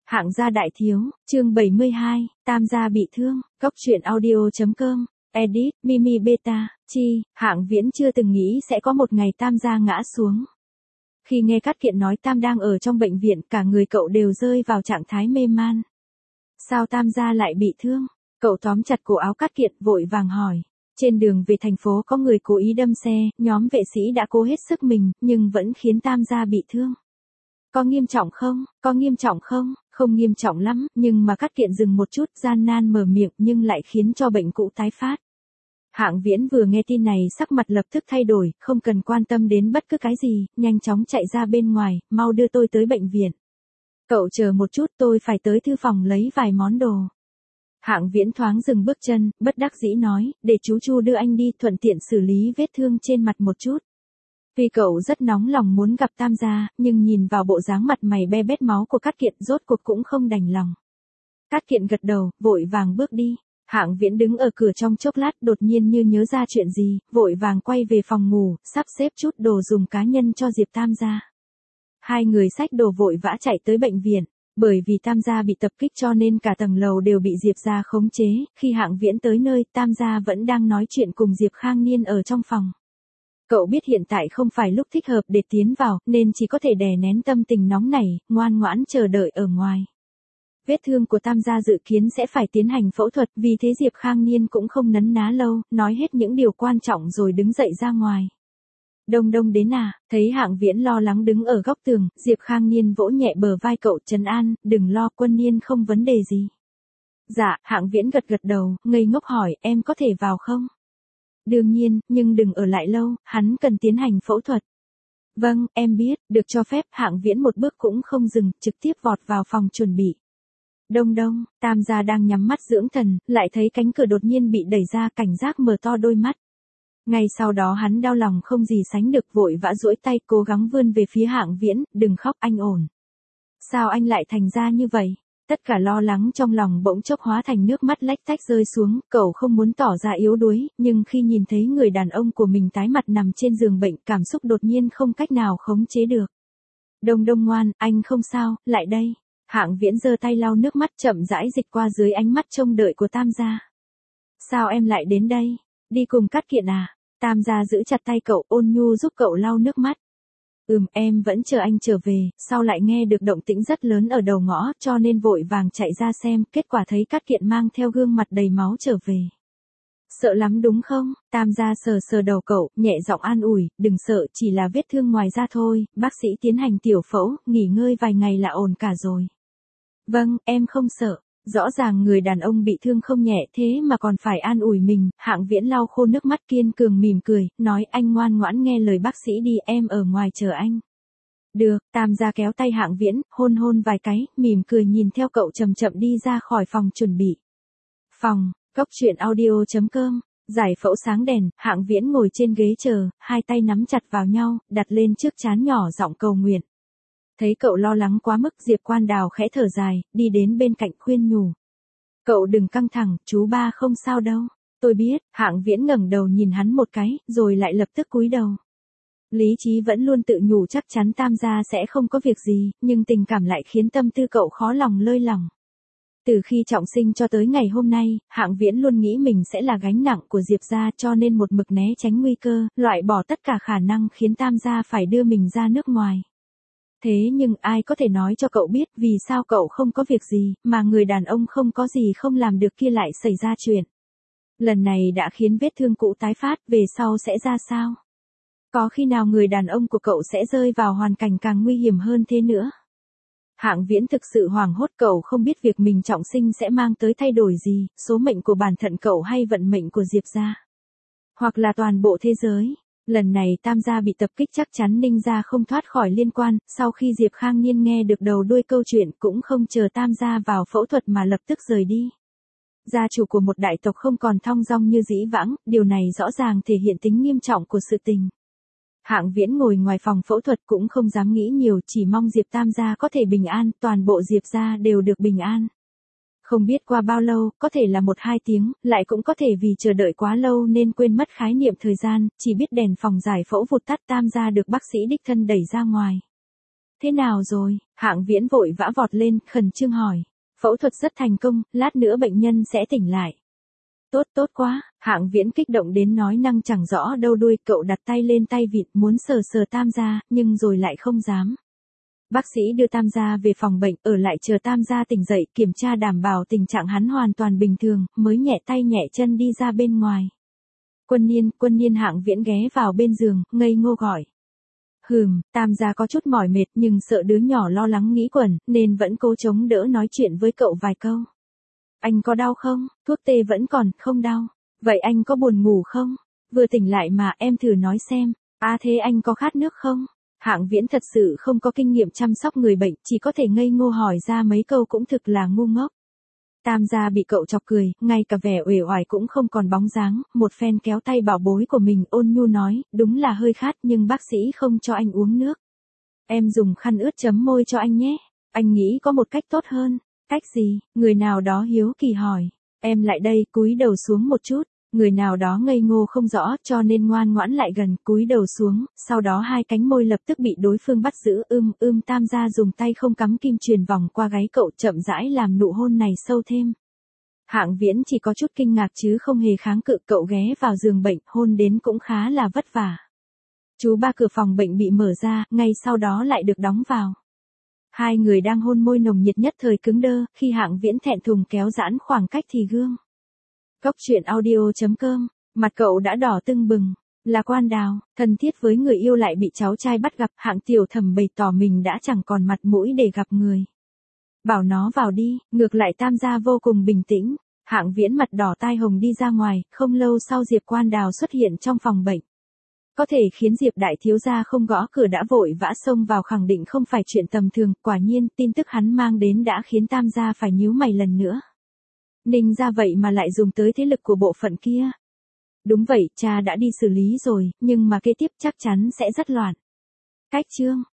Hạng gia đại thiếu, chương 72, Tam gia bị thương, Cốc truyện audio.com, edit, Mimi Beta, chi, Hạng Viễn chưa từng nghĩ sẽ có một ngày Tam gia ngã xuống. Khi nghe Cát Kiện nói Tam đang ở trong bệnh viện, cả người cậu đều rơi vào trạng thái mê man. Sao Tam gia lại bị thương? Cậu tóm chặt cổ áo Cát Kiện vội vàng hỏi. Trên đường về thành phố có người cố ý đâm xe, nhóm vệ sĩ đã cố hết sức mình, nhưng vẫn khiến Tam gia bị thương. Có nghiêm trọng không? Có nghiêm trọng không? Không nghiêm trọng lắm, nhưng mà Cát Kiện dừng một chút, gian nan mở miệng nhưng lại khiến cho bệnh cũ tái phát. Hạng Viễn vừa nghe tin này sắc mặt lập tức thay đổi, không cần quan tâm đến bất cứ cái gì, nhanh chóng chạy ra bên ngoài, mau đưa tôi tới bệnh viện. Cậu chờ một chút, tôi phải tới thư phòng lấy vài món đồ. Hạng Viễn thoáng dừng bước chân, bất đắc dĩ nói, để chú Chu đưa anh đi, thuận tiện xử lý vết thương trên mặt một chút. Vì cậu rất nóng lòng muốn gặp Tam gia, nhưng nhìn vào bộ dáng mặt mày be bét máu của Cát Kiện rốt cuộc cũng không đành lòng. Cát Kiện gật đầu, vội vàng bước đi. Hạng Viễn đứng ở cửa trong chốc lát, đột nhiên như nhớ ra chuyện gì, vội vàng quay về phòng ngủ, sắp xếp chút đồ dùng cá nhân cho Diệp Tam gia. Hai người xách đồ vội vã chạy tới bệnh viện. Bởi vì Tam gia bị tập kích cho nên cả tầng lầu đều bị Diệp gia khống chế, khi Hạng Viễn tới nơi, Tam gia vẫn đang nói chuyện cùng Diệp Khang Niên ở trong phòng. Cậu biết hiện tại không phải lúc thích hợp để tiến vào, nên chỉ có thể đè nén tâm tình nóng nảy, ngoan ngoãn chờ đợi ở ngoài. Vết thương của Tam gia dự kiến sẽ phải tiến hành phẫu thuật, vì thế Diệp Khang Niên cũng không nấn ná lâu, nói hết những điều quan trọng rồi đứng dậy ra ngoài. Đông Đông đến à? Thấy Hạng Viễn lo lắng đứng ở góc tường, Diệp Khang Niên vỗ nhẹ bờ vai cậu, trấn an, đừng lo, Quân Niên không vấn đề gì. Dạ, Hạng Viễn gật gật đầu, ngây ngốc hỏi, em có thể vào không? Đương nhiên, nhưng đừng ở lại lâu, hắn cần tiến hành phẫu thuật. Vâng, em biết, được cho phép. Hạng Viễn một bước cũng không dừng, trực tiếp vọt vào phòng chuẩn bị. Đông Đông, Tam gia đang nhắm mắt dưỡng thần, lại thấy cánh cửa đột nhiên bị đẩy ra, cảnh giác mở to đôi mắt. Ngay sau đó hắn đau lòng không gì sánh được, vội vã duỗi tay cố gắng vươn về phía Hạng Viễn, đừng khóc, anh ổn. Sao anh lại thành ra như vậy? Tất cả lo lắng trong lòng bỗng chốc hóa thành nước mắt lách tách rơi xuống, cậu không muốn tỏ ra yếu đuối, nhưng khi nhìn thấy người đàn ông của mình tái mặt nằm trên giường bệnh, cảm xúc đột nhiên không cách nào khống chế được. Đông Đông ngoan, anh không sao, lại đây. Hạng Viễn giơ tay lau nước mắt chậm rãi dịch qua dưới ánh mắt trông đợi của Tam gia. Sao em lại đến đây? Đi cùng Cát Kiện à? Tam gia giữ chặt tay cậu, ôn nhu giúp cậu lau nước mắt. Em vẫn chờ anh trở về, sau lại nghe được động tĩnh rất lớn ở đầu ngõ, cho nên vội vàng chạy ra xem, kết quả thấy Cát Kiện mang theo gương mặt đầy máu trở về. Sợ lắm đúng không? Tam gia sờ sờ đầu cậu, nhẹ giọng an ủi, đừng sợ, chỉ là vết thương ngoài da thôi, bác sĩ tiến hành tiểu phẫu, nghỉ ngơi vài ngày là ổn cả rồi. Vâng, em không sợ. Rõ ràng người đàn ông bị thương không nhẹ thế mà còn phải an ủi mình. Hạng Viễn lau khô nước mắt kiên cường mỉm cười, nói anh ngoan ngoãn nghe lời bác sĩ đi, em ở ngoài chờ anh. Được, Tam gia kéo tay Hạng Viễn, hôn hôn vài cái, mỉm cười nhìn theo cậu chậm chậm đi ra khỏi phòng chuẩn bị. Phòng, Cốc truyện audio.com, giải phẫu sáng đèn, Hạng Viễn ngồi trên ghế chờ, hai tay nắm chặt vào nhau, đặt lên trước trán nhỏ giọng cầu nguyện. Thấy cậu lo lắng quá mức, Diệp Quan Đào khẽ thở dài, đi đến bên cạnh khuyên nhủ. Cậu đừng căng thẳng, chú ba không sao đâu. Tôi biết. Hạng Viễn ngẩng đầu nhìn hắn một cái, rồi lại lập tức cúi đầu. Lý trí vẫn luôn tự nhủ chắc chắn Tam gia sẽ không có việc gì, nhưng tình cảm lại khiến tâm tư cậu khó lòng lơi lỏng. Từ khi trọng sinh cho tới ngày hôm nay, Hạng Viễn luôn nghĩ mình sẽ là gánh nặng của Diệp gia, cho nên một mực né tránh nguy cơ, loại bỏ tất cả khả năng khiến Tam gia phải đưa mình ra nước ngoài. Thế nhưng ai có thể nói cho cậu biết vì sao cậu không có việc gì, mà người đàn ông không có gì không làm được kia lại xảy ra chuyện. Lần này đã khiến vết thương cũ tái phát, về sau sẽ ra sao? Có khi nào người đàn ông của cậu sẽ rơi vào hoàn cảnh càng nguy hiểm hơn thế nữa? Hạng Viễn thực sự hoảng hốt, cậu không biết việc mình trọng sinh sẽ mang tới thay đổi gì, số mệnh của bản thân cậu hay vận mệnh của Diệp gia. Hoặc là toàn bộ thế giới. Lần này Tam gia bị tập kích chắc chắn Ninh gia không thoát khỏi liên quan, sau khi Diệp Khang Niên nghe được đầu đuôi câu chuyện cũng không chờ Tam gia vào phẫu thuật mà lập tức rời đi. Gia chủ của một đại tộc không còn thong dong như dĩ vãng, điều này rõ ràng thể hiện tính nghiêm trọng của sự tình. Hạng Viễn ngồi ngoài phòng phẫu thuật cũng không dám nghĩ nhiều, chỉ mong Diệp Tam gia có thể bình an, toàn bộ Diệp gia đều được bình an. Không biết qua bao lâu, có thể là 1-2 tiếng, lại cũng có thể vì chờ đợi quá lâu nên quên mất khái niệm thời gian, chỉ biết đèn phòng giải phẫu vụt tắt, Tam gia được bác sĩ đích thân đẩy ra ngoài. Thế nào rồi? Hạng Viễn vội vã vọt lên, khẩn trương hỏi. Phẫu thuật rất thành công, lát nữa bệnh nhân sẽ tỉnh lại. Tốt, tốt quá, Hạng Viễn kích động đến nói năng chẳng rõ đâu đuôi, cậu đặt tay lên tay vịt muốn sờ sờ Tam gia, nhưng rồi lại không dám. Bác sĩ đưa Tam gia về phòng bệnh, ở lại chờ Tam gia tỉnh dậy, kiểm tra đảm bảo tình trạng hắn hoàn toàn bình thường, mới nhẹ tay nhẹ chân đi ra bên ngoài. Quân Niên, Hạng Viễn ghé vào bên giường, ngây ngô gọi. Tam gia có chút mỏi mệt nhưng sợ đứa nhỏ lo lắng nghĩ quẩn, nên vẫn cố chống đỡ nói chuyện với cậu vài câu. Anh có đau không? Thuốc tê vẫn còn, không đau. Vậy anh có buồn ngủ không? Vừa tỉnh lại mà, em thử nói xem. Thế anh có khát nước không? Hạng Viễn thật sự không có kinh nghiệm chăm sóc người bệnh, chỉ có thể ngây ngô hỏi ra mấy câu cũng thực là ngu ngốc. Tam gia bị cậu chọc cười, ngay cả vẻ uể oải cũng không còn bóng dáng, một phen kéo tay bảo bối của mình ôn nhu nói, đúng là hơi khát nhưng bác sĩ không cho anh uống nước. Em dùng khăn ướt chấm môi cho anh nhé. Anh nghĩ có một cách tốt hơn. Cách gì? Người nào đó hiếu kỳ hỏi. Em lại đây, cúi đầu xuống một chút. Người nào đó ngây ngô không rõ cho nên ngoan ngoãn lại gần, cúi đầu xuống, sau đó hai cánh môi lập tức bị đối phương bắt giữ. Tam gia dùng tay không cắm kim truyền vòng qua gáy cậu, chậm rãi làm nụ hôn này sâu thêm. Hạng Viễn chỉ có chút kinh ngạc chứ không hề kháng cự, cậu ghé vào giường bệnh, hôn đến cũng khá là vất vả. Chú ba cửa phòng bệnh bị mở ra, ngay sau đó lại được đóng vào. Hai người đang hôn môi nồng nhiệt nhất thời cứng đơ, khi Hạng Viễn thẹn thùng kéo giãn khoảng cách thì gương. Góc truyện audio.com, mặt cậu đã đỏ tưng bừng, là Quan Đào, thân thiết với người yêu lại bị cháu trai bắt gặp, Hạng Tiểu Thẩm bày tỏ mình đã chẳng còn mặt mũi để gặp người. Bảo nó vào đi, ngược lại Tam gia vô cùng bình tĩnh, Hạng Viễn mặt đỏ tai hồng đi ra ngoài, không lâu sau Diệp Quan Đào xuất hiện trong phòng bệnh. Có thể khiến Diệp đại thiếu gia không gõ cửa đã vội vã xông vào khẳng định không phải chuyện tầm thường, quả nhiên tin tức hắn mang đến đã khiến Tam gia phải nhíu mày lần nữa. Ninh ra vậy mà lại dùng tới thế lực của bộ phận kia. Đúng vậy, cha đã đi xử lý rồi, nhưng mà kế tiếp chắc chắn sẽ rất loạn. Cách chương